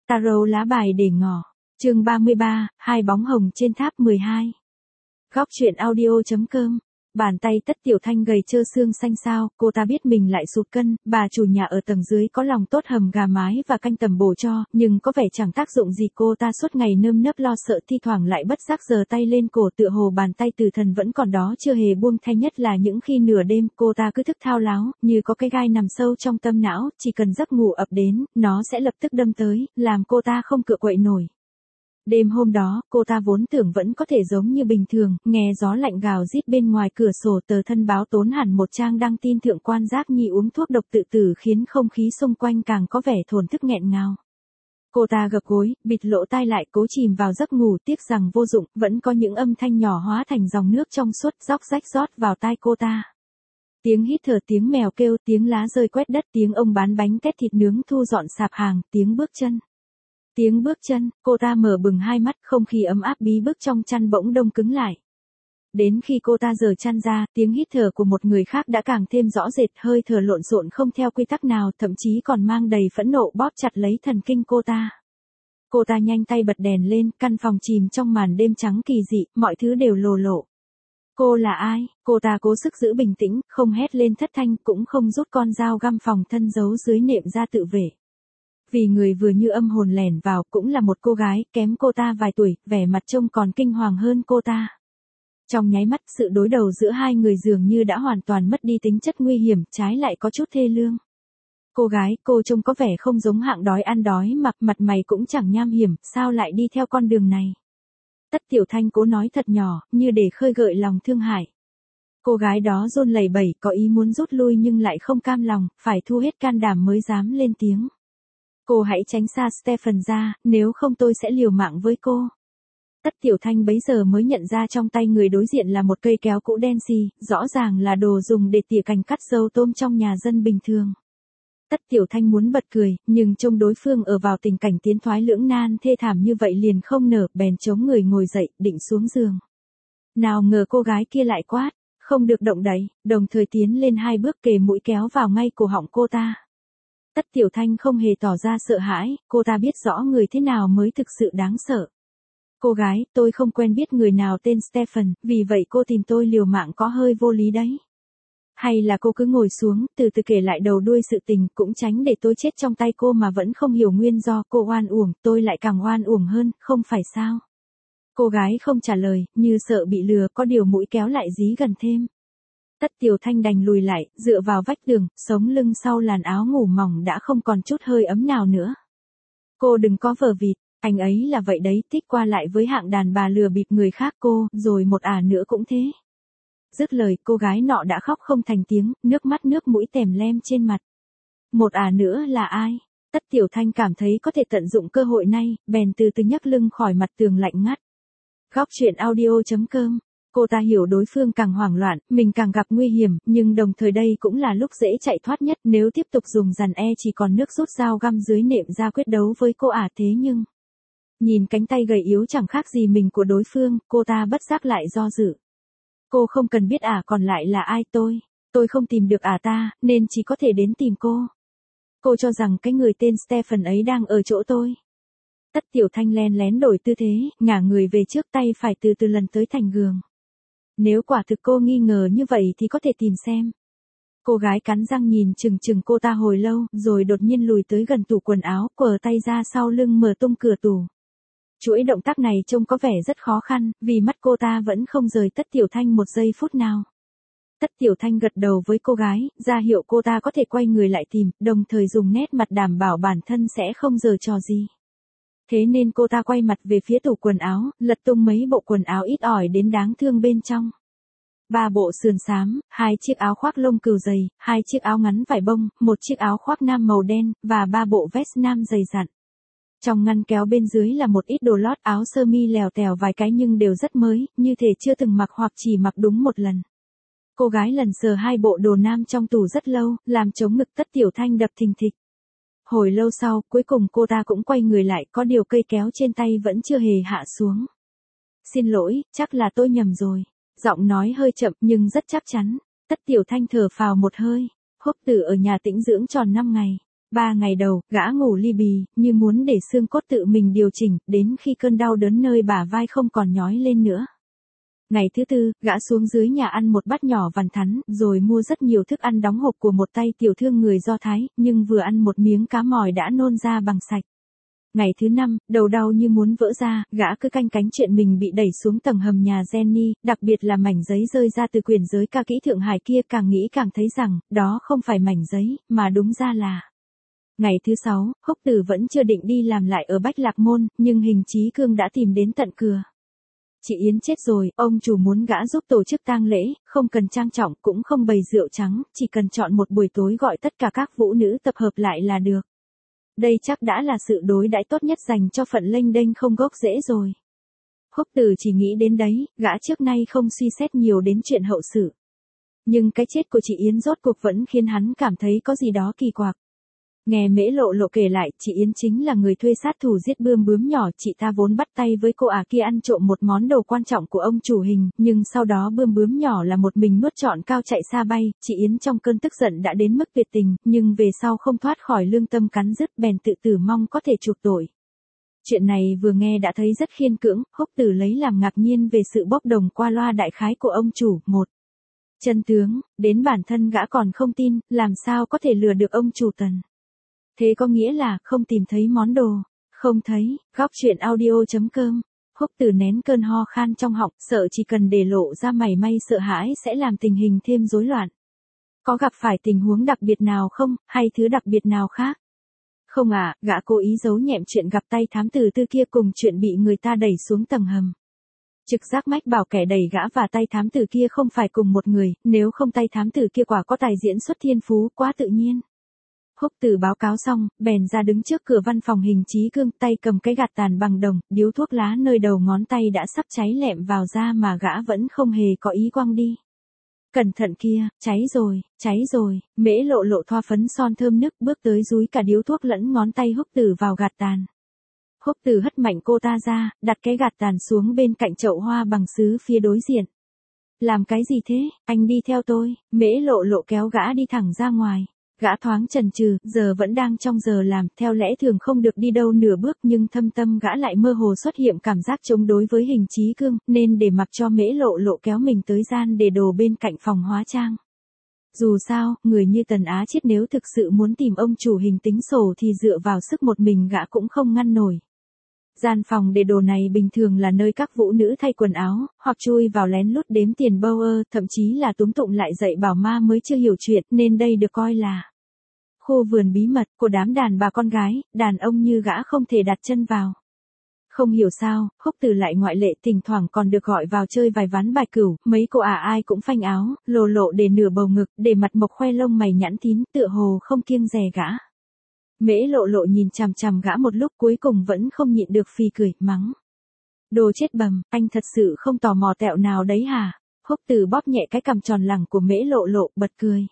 Tarot lá bài để ngỏ. Chương 33, hai bóng hồng trên tháp 12. Góc truyện audio.com. Bàn tay Tất Tiểu Thanh gầy trơ xương xanh xao, cô ta biết mình lại sụt cân, bà chủ nhà ở tầng dưới có lòng tốt hầm gà mái và canh tầm bổ cho, nhưng có vẻ chẳng tác dụng gì, cô ta suốt ngày nơm nớp lo sợ, thi thoảng lại bất giác giơ tay lên cổ tựa hồ bàn tay tử thần vẫn còn đó chưa hề buông thay, nhất là những khi nửa đêm cô ta cứ thức thao láo, như có cái gai nằm sâu trong tâm não, chỉ cần giấc ngủ ập đến, nó sẽ lập tức đâm tới, làm cô ta không cựa quậy nổi. Đêm hôm đó, cô ta vốn tưởng vẫn có thể giống như bình thường, nghe gió lạnh gào rít bên ngoài cửa sổ, tờ thân báo tốn hẳn một trang đăng tin thượng quan Giác Nhi uống thuốc độc tự tử khiến không khí xung quanh càng có vẻ thổn thức nghẹn ngào. Cô ta gập gối, bịt lỗ tai lại cố chìm vào giấc ngủ, tiếc rằng vô dụng, vẫn có những âm thanh nhỏ hóa thành dòng nước trong suốt róc rách rót vào tai cô ta. Tiếng hít thở, tiếng mèo kêu, tiếng lá rơi quét đất, tiếng ông bán bánh tét thịt nướng thu dọn sạp hàng, tiếng bước chân. Tiếng bước chân, cô ta mở bừng hai mắt, không khí ấm áp bí bức trong chăn bỗng đông cứng lại. Đến khi cô ta giở chăn ra, tiếng hít thở của một người khác đã càng thêm rõ rệt, hơi thở lộn xộn không theo quy tắc nào, thậm chí còn mang đầy phẫn nộ bóp chặt lấy thần kinh cô ta. Cô ta nhanh tay bật đèn lên, căn phòng chìm trong màn đêm trắng kỳ dị, mọi thứ đều lồ lộ. Cô là ai? Cô ta cố sức giữ bình tĩnh, không hét lên thất thanh, cũng không rút con dao găm phòng thân giấu dưới nệm ra tự vệ. Vì người vừa như âm hồn lẻn vào cũng là một cô gái, kém cô ta vài tuổi, vẻ mặt trông còn kinh hoàng hơn cô ta. Trong nháy mắt, sự đối đầu giữa hai người dường như đã hoàn toàn mất đi tính chất nguy hiểm, trái lại có chút thê lương. Cô gái, cô trông có vẻ không giống hạng đói ăn đói mặc, mặt mày cũng chẳng nham hiểm, sao lại đi theo con đường này? Tất Tiểu Thanh cố nói thật nhỏ, như để khơi gợi lòng thương hại. Cô gái đó run lẩy bẩy, có ý muốn rút lui nhưng lại không cam lòng, phải thu hết can đảm mới dám lên tiếng. Cô hãy tránh xa Stephen ra, nếu không tôi sẽ liều mạng với cô. Tất Tiểu Thanh bấy giờ mới nhận ra trong tay người đối diện là một cây kéo cũ đen xì, rõ ràng là đồ dùng để tỉa cành cắt dâu tôm trong nhà dân bình thường. Tất Tiểu Thanh muốn bật cười, nhưng trông đối phương ở vào tình cảnh tiến thoái lưỡng nan thê thảm như vậy liền không nở, bèn chống người ngồi dậy, định xuống giường. Nào ngờ cô gái kia lại quát, không được động đậy, đồng thời tiến lên hai bước kề mũi kéo vào ngay cổ họng cô ta. Tất Tiểu Thanh không hề tỏ ra sợ hãi, cô ta biết rõ người thế nào mới thực sự đáng sợ. Cô gái, tôi không quen biết người nào tên Stephen, vì vậy cô tìm tôi liều mạng có hơi vô lý đấy. Hay là cô cứ ngồi xuống, từ từ kể lại đầu đuôi sự tình, cũng tránh để tôi chết trong tay cô mà vẫn không hiểu nguyên do, cô oan uổng, tôi lại càng oan uổng hơn, không phải sao? Cô gái không trả lời, như sợ bị lừa, có điều mũi kéo lại dí gần thêm. Tất Tiểu Thanh đành lùi lại, dựa vào vách tường, sống lưng sau làn áo ngủ mỏng đã không còn chút hơi ấm nào nữa. Cô đừng có vờ vịt, anh ấy là vậy đấy, thích qua lại với hạng đàn bà lừa bịp người khác cô, rồi một nữa cũng thế. Dứt lời, cô gái nọ đã khóc không thành tiếng, nước mắt nước mũi tèm lem trên mặt. Một nữa là ai? Tất Tiểu Thanh cảm thấy có thể tận dụng cơ hội này, bèn từ từ nhấc lưng khỏi mặt tường lạnh ngắt. Góc truyện audio.com. Cô ta hiểu đối phương càng hoảng loạn, mình càng gặp nguy hiểm, nhưng đồng thời đây cũng là lúc dễ chạy thoát nhất, nếu tiếp tục dùng dằn chỉ còn nước rút dao găm dưới nệm ra quyết đấu với cô thế nhưng. Nhìn cánh tay gầy yếu chẳng khác gì mình của đối phương, cô ta bất giác lại do dự. Cô không cần biết còn lại là ai, tôi không tìm được ta, nên chỉ có thể đến tìm cô. Cô cho rằng cái người tên Stephen ấy đang ở chỗ tôi. Tất Tiểu Thanh len lén đổi tư thế, ngả người về trước, tay phải từ từ lần tới thành giường. Nếu quả thực cô nghi ngờ như vậy thì có thể tìm xem. Cô gái cắn răng nhìn chừng chừng cô ta hồi lâu, rồi đột nhiên lùi tới gần tủ quần áo, quờ tay ra sau lưng mở tung cửa tủ. Chuỗi động tác này trông có vẻ rất khó khăn, vì mắt cô ta vẫn không rời Tất Tiểu Thanh một giây phút nào. Tất Tiểu Thanh gật đầu với cô gái, ra hiệu cô ta có thể quay người lại tìm, đồng thời dùng nét mặt đảm bảo bản thân sẽ không giở trò gì. Thế nên cô ta quay mặt về phía tủ quần áo, lật tung mấy bộ quần áo ít ỏi đến đáng thương bên trong. 3 bộ sườn xám, 2 chiếc áo khoác lông cừu dày, 2 chiếc áo ngắn vải bông, 1 chiếc áo khoác nam màu đen, và 3 bộ vest nam dày dặn. Trong ngăn kéo bên dưới là một ít đồ lót, áo sơ mi lèo tèo vài cái nhưng đều rất mới, như thể chưa từng mặc hoặc chỉ mặc đúng một lần. Cô gái lần sờ 2 bộ đồ nam trong tủ rất lâu, làm chống ngực Tất Tiểu Thanh đập thình thịch. Hồi lâu sau, cuối cùng cô ta cũng quay người lại, có điều cây kéo trên tay vẫn chưa hề hạ xuống. Xin lỗi, chắc là tôi nhầm rồi. Giọng nói hơi chậm nhưng rất chắc chắn. Tất Tiểu Thanh thở phào một hơi. Húc Tử ở nhà tĩnh dưỡng tròn 5 ngày. 3 ngày đầu, gã ngủ li bì, như muốn để xương cốt tự mình điều chỉnh, đến khi cơn đau đớn nơi bả vai không còn nhói lên nữa. Ngày thứ tư, gã xuống dưới nhà ăn một bát nhỏ vằn thắn, rồi mua rất nhiều thức ăn đóng hộp của một tay tiểu thương người Do Thái, nhưng vừa ăn một miếng cá mòi đã nôn ra bằng sạch. Ngày thứ năm, đầu đau như muốn vỡ ra, gã cứ canh cánh chuyện mình bị đẩy xuống tầng hầm nhà Jenny, đặc biệt là mảnh giấy rơi ra từ quyển giới ca kỹ Thượng Hải kia, càng nghĩ càng thấy rằng, đó không phải mảnh giấy, mà đúng ra là... Ngày thứ 6, Húc Tử vẫn chưa định đi làm lại ở Bách Lạc Môn, nhưng Hình Chí Cương đã tìm đến tận cửa. Chị Yến chết rồi, ông chủ muốn gã giúp tổ chức tang lễ, không cần trang trọng, cũng không bày rượu trắng, chỉ cần chọn một buổi tối gọi tất cả các vũ nữ tập hợp lại là được. Đây chắc đã là sự đối đãi tốt nhất dành cho phận lênh đênh không gốc rễ rồi. Húc Tử chỉ nghĩ đến đấy, gã trước nay không suy xét nhiều đến chuyện hậu sự. Nhưng cái chết của chị Yến rốt cuộc vẫn khiến hắn cảm thấy có gì đó kỳ quặc. Nghe Mễ Lộ Lộ kể lại, chị Yến chính là người thuê sát thủ giết bươm bướm nhỏ, chị ta vốn bắt tay với cô ả kia ăn trộm một món đồ quan trọng của ông chủ Hình, nhưng sau đó bươm bướm nhỏ là một mình nuốt trọn cao chạy xa bay, chị Yến trong cơn tức giận đã đến mức tuyệt tình, nhưng về sau không thoát khỏi lương tâm cắn rứt bèn tự tử mong có thể chuộc tội. Chuyện này vừa nghe đã thấy rất khiên cưỡng, Húc Tử lấy làm ngạc nhiên về sự bốc đồng qua loa đại khái của ông chủ. Một chân tướng, đến bản thân gã còn không tin, làm sao có thể lừa được ông chủ Tần. Thế có nghĩa là không tìm thấy món đồ, không thấy, góc chuyện audio.com. Húc Tử nén cơn ho khan trong họng, sợ chỉ cần để lộ ra mảy may sợ hãi sẽ làm tình hình thêm rối loạn. Có gặp phải tình huống đặc biệt nào không, hay thứ đặc biệt nào khác? Không ạ, gã cố ý giấu nhẹm chuyện gặp tay thám tử Tư kia cùng chuyện bị người ta đẩy xuống tầng hầm. Trực giác mách bảo kẻ đẩy gã và tay thám tử kia không phải cùng một người, nếu không tay thám tử kia quả có tài diễn xuất thiên phú quá tự nhiên. Húc Tử báo cáo xong, bèn ra đứng trước cửa văn phòng Hình Chí Cương, tay cầm cái gạt tàn bằng đồng, điếu thuốc lá nơi đầu ngón tay đã sắp cháy lẹm vào da mà gã vẫn không hề có ý quăng đi. Cẩn thận kia, cháy rồi, Mễ Lộ Lộ thoa phấn son thơm nức bước tới dúi cả điếu thuốc lẫn ngón tay Húc Tử vào gạt tàn. Húc Tử hất mạnh cô ta ra, đặt cái gạt tàn xuống bên cạnh chậu hoa bằng sứ phía đối diện. Làm cái gì thế, anh đi theo tôi, Mễ Lộ Lộ kéo gã đi thẳng ra ngoài. Gã thoáng chần chừ, giờ vẫn đang trong giờ làm, theo lẽ thường không được đi đâu nửa bước, nhưng thâm tâm gã lại mơ hồ xuất hiện cảm giác chống đối với Hình Chí Cương, nên để mặc cho Mễ Lộ Lộ kéo mình tới gian để đồ bên cạnh phòng hóa trang. Dù sao, người như Tần Á Chiết nếu thực sự muốn tìm ông chủ Hình tính sổ thì dựa vào sức một mình gã cũng không ngăn nổi. Gian phòng để đồ này bình thường là nơi các vũ nữ thay quần áo, hoặc chui vào lén lút đếm tiền Bauer, thậm chí là túm tụng lại dạy bảo ma mới chưa hiểu chuyện, nên đây được coi là khu vườn bí mật của đám đàn bà con gái, đàn ông như gã không thể đặt chân vào. Không hiểu sao, Húc Tử lại ngoại lệ, thỉnh thoảng còn được gọi vào chơi vài ván bài cửu, mấy cô ai cũng phanh áo, lồ lộ để nửa bầu ngực, để mặt mộc khoe lông mày nhẵn thín, tựa hồ không kiêng dè gã. Mễ Lộ Lộ nhìn chằm chằm gã một lúc cuối cùng vẫn không nhịn được phì cười, mắng. Đồ chết bầm, anh thật sự không tò mò tẹo nào đấy hả? Húc Tử bóp nhẹ cái cằm tròn lẳng của Mễ Lộ Lộ, bật cười.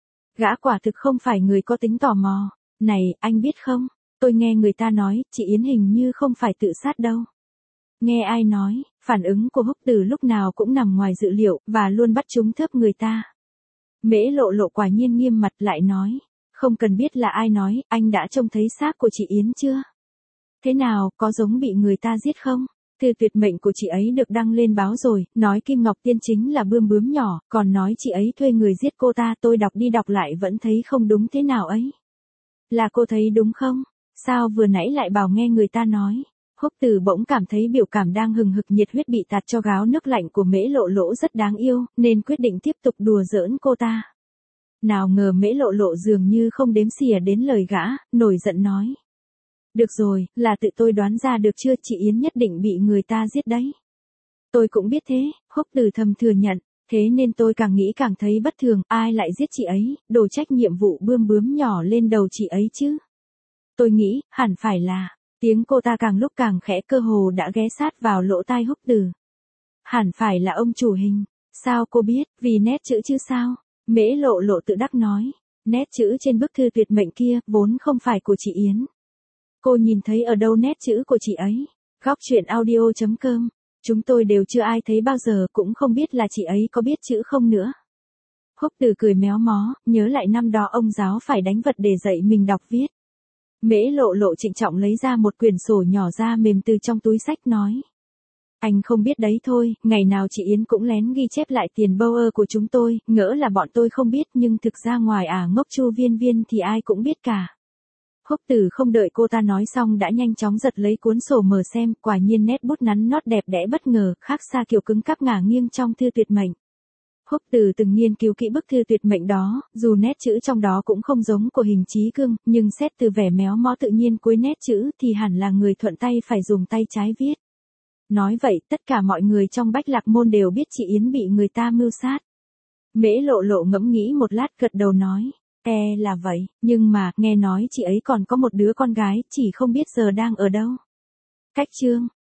Gã quả thực không phải người có tính tò mò. Này, anh biết không, tôi nghe người ta nói, chị Yến hình như không phải tự sát đâu. Nghe ai nói, phản ứng của Húc Tử lúc nào cũng nằm ngoài dự liệu, và luôn bắt chúng thấp người ta. Mễ Lộ Lộ quả nhiên nghiêm mặt lại nói. Không cần biết là ai nói, anh đã trông thấy xác của chị Yến chưa? Thế nào, có giống bị người ta giết không? Thư tuyệt mệnh của chị ấy được đăng lên báo rồi, nói Kim Ngọc Tiên chính là bươm bướm nhỏ, còn nói chị ấy thuê người giết cô ta, tôi đọc đi đọc lại vẫn thấy không đúng thế nào ấy. Là cô thấy đúng không? Sao vừa nãy lại bảo nghe người ta nói? Húc Tử bỗng cảm thấy biểu cảm đang hừng hực nhiệt huyết bị tạt cho gáo nước lạnh của Mễ Lộ Lộ rất đáng yêu, nên quyết định tiếp tục đùa giỡn cô ta. Nào ngờ Mễ Lộ Lộ dường như không đếm xỉa đến lời gã, nổi giận nói. Được rồi, là tự tôi đoán ra được chưa, chị Yến nhất định bị người ta giết đấy. Tôi cũng biết thế, Húc Tử thầm thừa nhận, thế nên tôi càng nghĩ càng thấy bất thường, ai lại giết chị ấy, đổ trách nhiệm vụ bươm bướm nhỏ lên đầu chị ấy chứ. Tôi nghĩ, hẳn phải là, tiếng cô ta càng lúc càng khẽ, cơ hồ đã ghé sát vào lỗ tai Húc Tử. Hẳn phải là ông chủ Hình, sao cô biết, vì nét chữ chứ sao? Mễ Lộ Lộ tự đắc nói, nét chữ trên bức thư tuyệt mệnh kia, vốn không phải của chị Yến. Cô nhìn thấy ở đâu nét chữ của chị ấy? Góc chuyện audio.com, chúng tôi đều chưa ai thấy bao giờ, cũng không biết là chị ấy có biết chữ không nữa. Húc Từ cười méo mó, nhớ lại năm đó ông giáo phải đánh vật để dạy mình đọc viết. Mễ Lộ Lộ trịnh trọng lấy ra một quyển sổ nhỏ da mềm từ trong túi xách nói. Anh không biết đấy thôi, ngày nào chị Yến cũng lén ghi chép lại tiền Bauer của chúng tôi, ngỡ là bọn tôi không biết nhưng thực ra ngoài ngốc Chu Viên Viên thì ai cũng biết cả. Húc Từ không đợi cô ta nói xong đã nhanh chóng giật lấy cuốn sổ mở xem, quả nhiên nét bút nắn nót đẹp đẽ bất ngờ, khác xa kiểu cứng cáp ngả nghiêng trong thư tuyệt mệnh. Húc Từ từng nghiên cứu kỹ bức thư tuyệt mệnh đó, dù nét chữ trong đó cũng không giống của Hình Chí Cương, nhưng xét từ vẻ méo mó tự nhiên cuối nét chữ thì hẳn là người thuận tay phải dùng tay trái viết. Nói vậy, tất cả mọi người trong Bách Lạc Môn đều biết chị Yến bị người ta mưu sát. Mễ Lộ Lộ ngẫm nghĩ một lát gật đầu nói, là vậy, nhưng mà, nghe nói chị ấy còn có một đứa con gái, chỉ không biết giờ đang ở đâu. Cách chương